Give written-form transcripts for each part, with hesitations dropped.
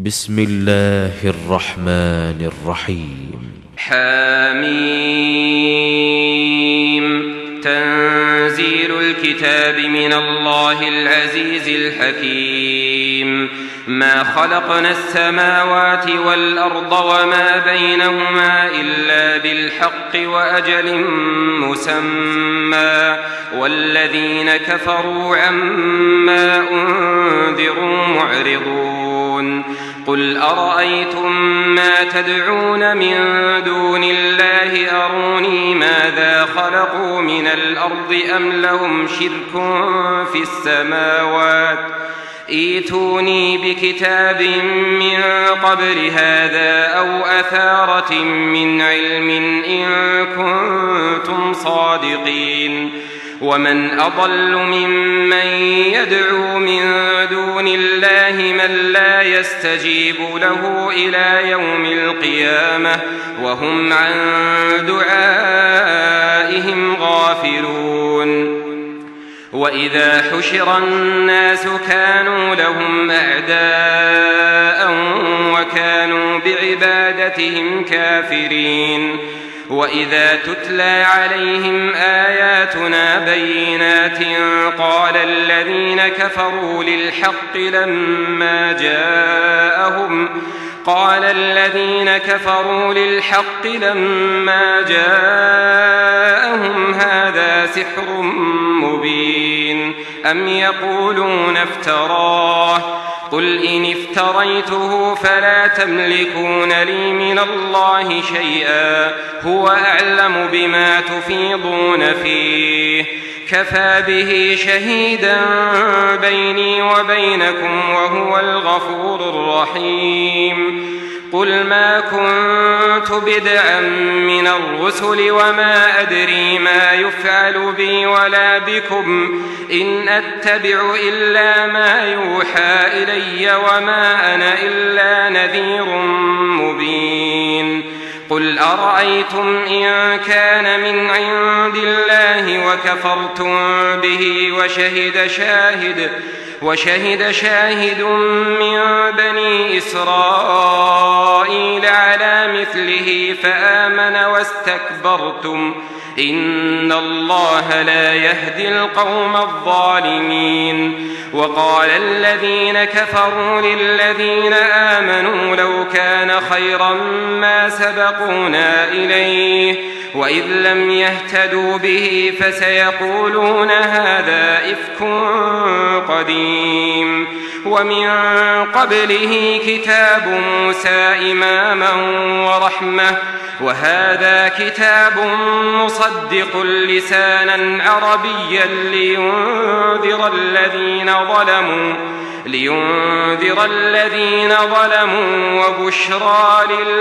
بسم الله الرحمن الرحيم. حميم. تنزيل الكتاب من الله العزيز الحكيم. ما خلقنا السماوات والأرض وما بينهما إلا بالحق وأجل مسمى والذين كفروا عما أنذروا معرضون. قل أرأيتم ما تدعون من دون الله أروني ماذا خلقوا من الأرض أم لهم شرك في السماوات ائتوني بكتاب من قبل هذا أو أثارة من علم إن كنتم صادقين. ومن أضل ممن يدعو من دون الله من لا يستجيب له إلى يوم القيامة وهم عن دعائهم غافلون. وإذا حشر الناس كانوا لهم أعداء وكانوا بعبادتهم كافرين. وإذا تتلى عليهم آياتنا بينات قال الذين كفروا للحق لما جاءهم هذا سحر مبين أم يقولون افتراه قل إن افتريته فلا تملكون لي من الله شيئا هو أعلم بما تفيضون فيه كفى به شهيدا بيني وبينكم وهو الغفور الرحيم. قل ما كنت بدعا من الرسل وما أدري ما يفعل بي ولا بكم إن أتبع إلا ما يوحى إلي وما أنا إلا نذير مبين. قل أرأيتم إن كان من عند الله وكفرتم به وشهد شاهد من بني إسرائيل على مثله فآمن واستكبرتم إن الله لا يهدي القوم الظالمين. وقال الذين كفروا للذين آمنوا لو كان خيرا ما سبقونا إليه وإذ لم يهتدوا به فسيقولون هذا إفك قديم. ومن قبله كتاب موسى إماما ورحمة وهذا كتاب مصدق لسانا عربيا لينذر الذين ظلموا وبشرى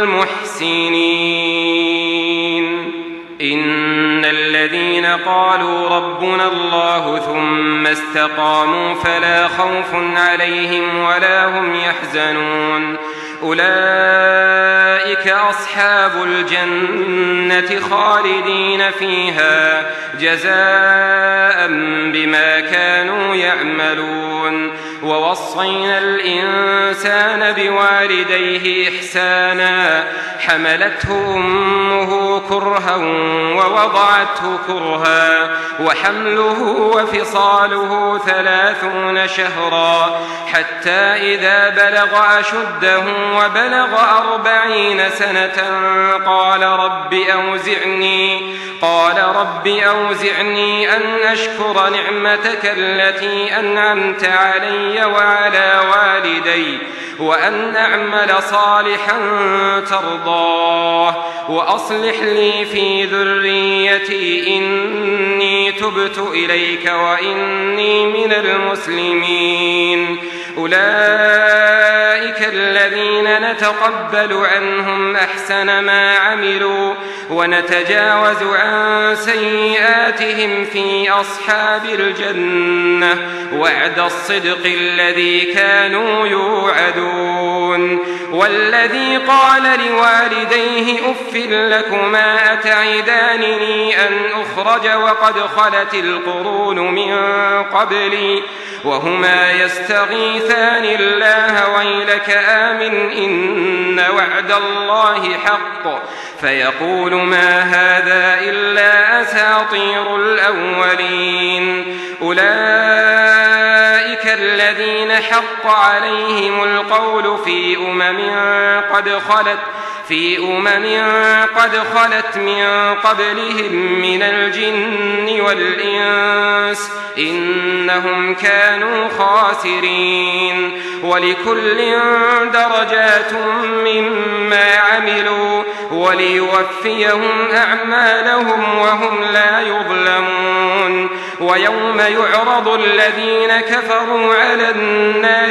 للمحسنين. إن الذين قالوا ربنا الله ثم استقاموا فلا خوف عليهم ولا هم يحزنون أولئك أصحاب الجنة خالدين فيها جزاء بما كانوا يعملون. ووصينا الإنسان بوالديه إحسانا حملته أمه كرها ووضعته كرها وحمله وفصاله 30 شهرا حتى إذا بلغ أشده وبلغ 40 سنة قال رب أوزعني أن أشكر نعمتك التي أنعمت علي وعلى والدي وأن أعمل صالحا ترضاه وأصلح لي في ذريتي إني تبت إليك وإني من المسلمين. أولئك الذين نتقبل عنهم أحسن ما عملوا ونتجاوز عن سيئاتهم في أصحاب الجنة وعد الصدق الذي كانوا يوعدون. والذي قال لوالديه أف لكما أتعدانني أن أخرج وقد خلت القرون من قبلي وهما يستغيثان الله ويلك آمن إن وعد الله حق فيقول ما هذا إلا أساطير الأولين أولئك الذين حق عليهم القول في أمم قد خلت من قبلهم من الجن والإنس إنهم كانوا خاسرين ولكل درجات مما عملوا وليوفيهم أعمالهم وهم لا يظلمون ويوم يعرض الذين كفروا على النار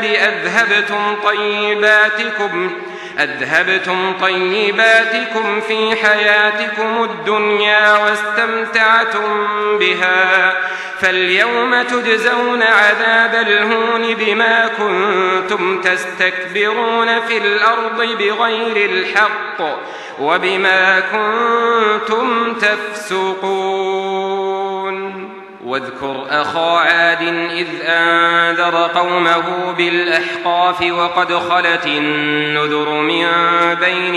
أذهبتم طيباتكم في حياتكم الدنيا واستمتعتم بها فاليوم تجزون عذاب الهون بما كنتم تستكبرون في الأرض بغير الحق وبما كنتم تفسقون واذكر أخا عاد إذ أنذر قومه بالأحقاف وقد خلت النذر من بين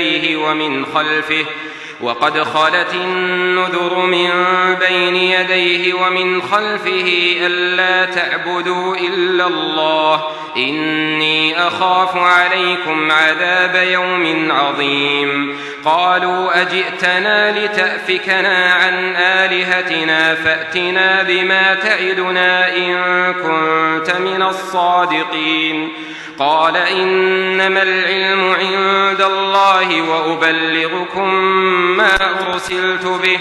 يديه ومن خلفه ألا تعبدوا إلا الله إني أخاف عليكم عذاب يوم عظيم قالوا أجئتنا لتأفكنا عن آلهتنا فأتنا بما تعدنا إن كنت من الصادقين قال إنما العلم عند الله وأبلغكم ما أرسلت به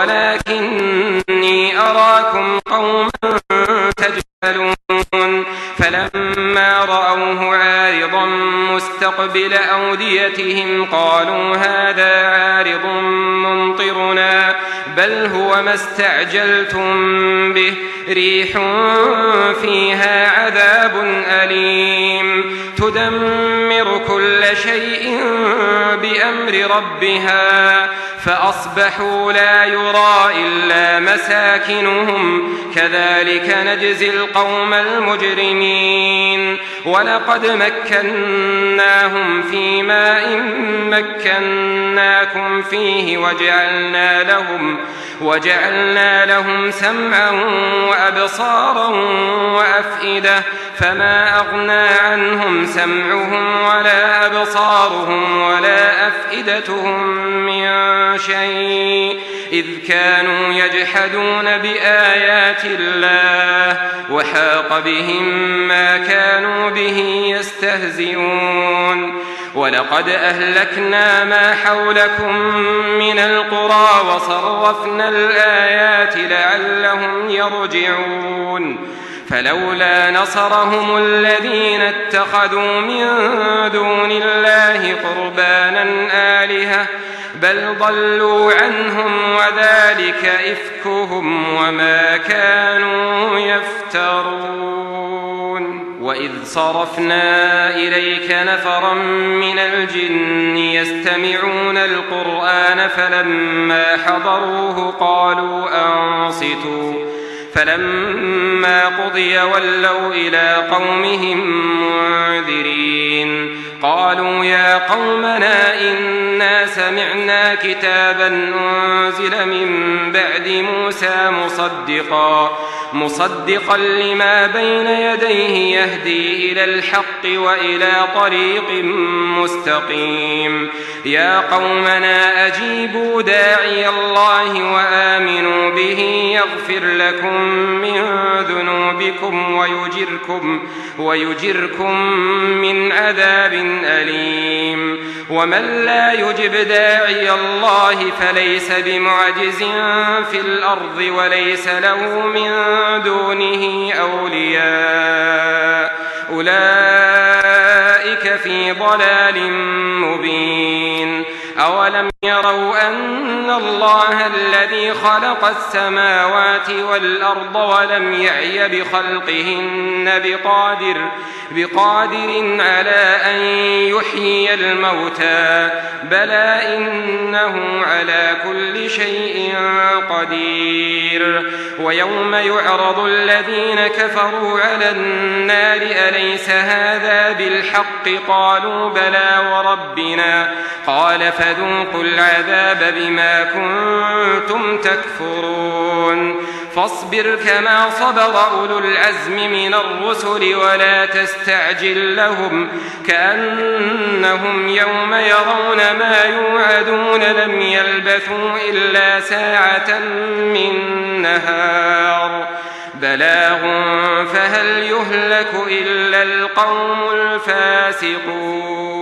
ولكني أراكم قوما تجهلون فلما رأوه عارضا مستقبل أوديتهم قالوا هذا عارض ممطرنا بل هو ما استعجلتم به ريح فيها عذاب أليم تدمر كل شيء بأمر ربها فأصبحوا لا يرى إلا مساكنهم كذلك نجزي القوم المجرمين ولقد مكناهم في ماء مكناكم فيه وجعلنا لهم سمعا وأبصارا وأفئدة فما أغنى عنهم سمعهم ولا أبصارهم ولا أفئدتهم من شيء إذ كانوا يجحدون بآيات الله وحاق بهم ما كانوا به يستهزئون ولقد أهلكنا ما حولكم من القرى وصرفنا الآيات لعلهم يرجعون فلولا نصرهم الذين اتخذوا من دون الله قربانا آلهة بل ضلوا عنهم وذلك إفكهم وما كانوا يفترون وإذ صرفنا إليك نفرا من الجن يستمعون القرآن فلما حضروه قالوا أنصتوا فلما قضي ولوا إلى قومهم منذرين قالوا يا قومنا إنا سمعنا كتابا أنزل من بعد موسى مصدقا لما بين يديه يهدي إلى الحق وإلى طريق مستقيم يا قومنا أجيبوا داعي الله وآمنوا به يغفر لكم من ذنوبكم ويجركم من عذاب أليم ومن لا يجب داعي الله فليس بمعجز في الأرض وليس له من دونه أولياء أولئك في ضلال مبين أولم يروا أن الله الذي خلق السماوات والأرض ولم يعي بخلقهن بقادر على أن يحيي الموتى بلى إنه على كل شيء قدير ويوم يعرض الذين كفروا على النار أليس هذا بالحق قالوا بلى وربنا قال فذوقوا العذاب بما كنتم تكفرون فاصبر كما صبر أولو العزم من الرسل ولا تستعجل لهم كأنهم يوم يرون ما يوعدون لم يلبثوا إلا ساعة من نهار بلاغ فهل يهلك إلا القوم الفاسقون